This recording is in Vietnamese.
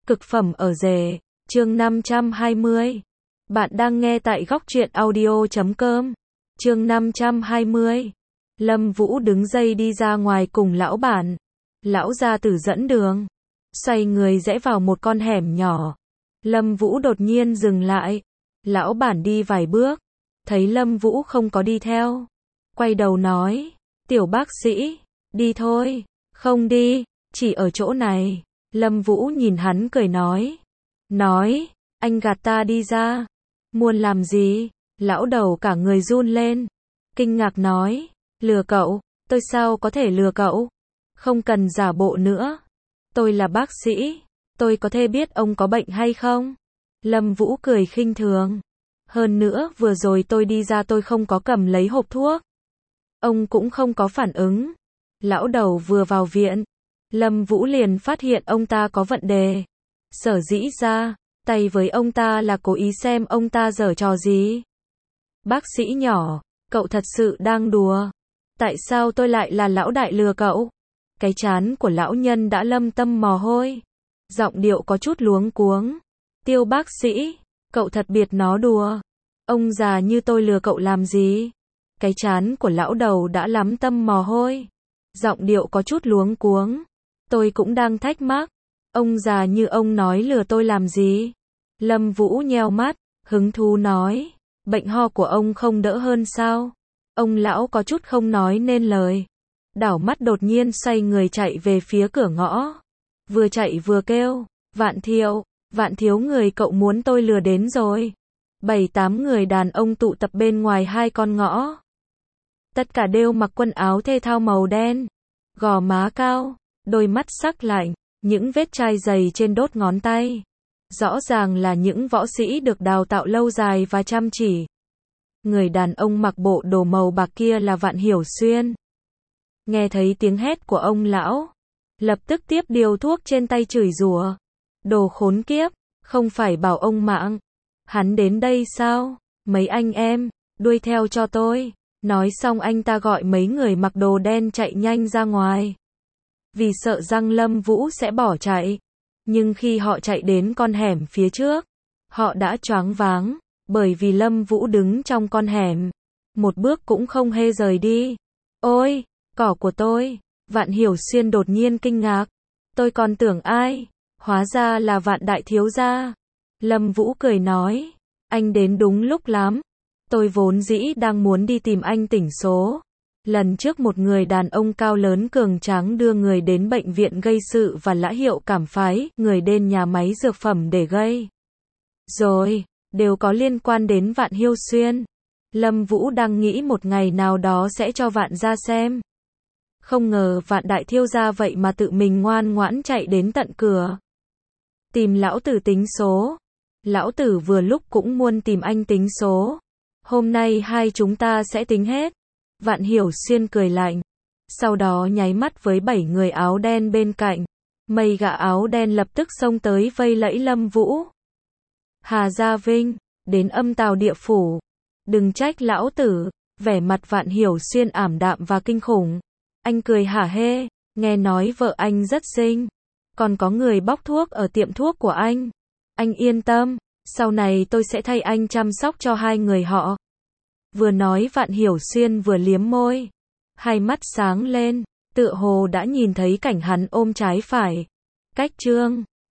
Cực phẩm ở rể, chương 520. Bạn đang nghe tại góc truyện audio.com. Chương 520. Lâm Vũ đứng dậy đi ra ngoài cùng lão bản. Lão gia tử dẫn đường. Xoay người rẽ vào một con hẻm nhỏ. Lâm Vũ đột nhiên dừng lại. Lão bản đi vài bước. Thấy Lâm Vũ không có đi theo. Quay đầu nói. Tiểu bác sĩ, đi thôi. Không đi, chỉ ở chỗ này. Lâm Vũ nhìn hắn cười nói. Anh gạt ta đi ra. Muốn làm gì? Lão đầu cả người run lên. Kinh ngạc nói. Lừa cậu, tôi sao có thể lừa cậu? Không cần giả bộ nữa. Tôi là bác sĩ. Tôi có thể biết ông có bệnh hay không? Lâm Vũ cười khinh thường. Hơn nữa vừa rồi tôi đi ra tôi không có cầm lấy hộp thuốc. Ông cũng không có phản ứng. Lão đầu vừa vào viện. Lâm Vũ liền phát hiện ông ta có vấn đề. Sở dĩ ra tay với ông ta là cố ý xem ông ta giở trò gì. Bác sĩ nhỏ, cậu thật sự đang đùa. Tại sao tôi lại là lão đại lừa cậu? Cái trán của lão nhân đã lâm tâm mồ hôi. Giọng điệu có chút luống cuống. Tiêu bác sĩ, cậu thật biệt nó đùa. Ông già như tôi lừa cậu làm gì? Cái trán của lão đầu đã lắm tâm mồ hôi. Giọng điệu có chút luống cuống. Tôi cũng đang thắc mắc. Ông già như ông nói lừa tôi làm gì? Lâm Vũ nheo mắt, hứng thú nói. Bệnh ho của ông không đỡ hơn sao? Ông lão có chút không nói nên lời. Đảo mắt đột nhiên xoay người chạy về phía cửa ngõ. Vừa chạy vừa kêu. Vạn thiếu người cậu muốn tôi lừa đến rồi. 7-8 người đàn ông tụ tập bên ngoài hai con ngõ. Tất cả đều mặc quần áo thể thao màu đen. Gò má cao, đôi mắt sắc lạnh, những vết chai dày trên đốt ngón tay. Rõ ràng là những võ sĩ được đào tạo lâu dài và chăm chỉ. Người đàn ông mặc bộ đồ màu bạc kia là Vạn Hiểu Xuyên. Nghe thấy tiếng hét của ông lão, lập tức tiếp điều thuốc trên tay chửi rủa. Đồ khốn kiếp, không phải bảo ông mạng. Hắn đến đây sao? Mấy anh em, đuổi theo cho tôi. Nói xong anh ta gọi mấy người mặc đồ đen chạy nhanh ra ngoài. Vì sợ rằng Lâm Vũ sẽ bỏ chạy. Nhưng khi họ chạy đến con hẻm phía trước, họ đã choáng váng, bởi vì Lâm Vũ đứng trong con hẻm. Một bước cũng không hề rời đi. Ôi, cỏ của tôi! Vạn Hiểu Xuyên đột nhiên kinh ngạc. Tôi còn tưởng ai? Hóa ra là Vạn đại thiếu gia. Lâm Vũ cười nói. Anh đến đúng lúc lắm. Tôi vốn dĩ đang muốn đi tìm anh tỉnh số. Lần trước một người đàn ông cao lớn cường tráng đưa người đến bệnh viện gây sự và lã hiệu cảm phái, người đến nhà máy dược phẩm để gây. Rồi, đều có liên quan đến Vạn Hiểu Xuyên. Lâm Vũ đang nghĩ một ngày nào đó sẽ cho Vạn ra xem. Không ngờ Vạn đại thiếu gia vậy mà tự mình ngoan ngoãn chạy đến tận cửa. Tìm lão tử tính số. Lão tử vừa lúc cũng muốn tìm anh tính số. Hôm nay hai chúng ta sẽ tính hết. Vạn Hiểu Xuyên cười lạnh. Sau đó nháy mắt với 7 người áo đen bên cạnh. Mấy gã áo đen lập tức xông tới vây lẫy Lâm Vũ. Hà Gia Vinh, đến Âm Tào địa phủ. Đừng trách lão tử. Vẻ mặt Vạn Hiểu Xuyên ảm đạm và kinh khủng. Anh cười hả hê, nghe nói vợ anh rất xinh. Còn có người bóc thuốc ở tiệm thuốc của anh. Anh yên tâm, sau này tôi sẽ thay anh chăm sóc cho hai người họ. Vừa nói Vạn Hiểu Xuyên vừa liếm môi. Hai mắt sáng lên, tựa hồ đã nhìn thấy cảnh hắn ôm trái phải. Cách chương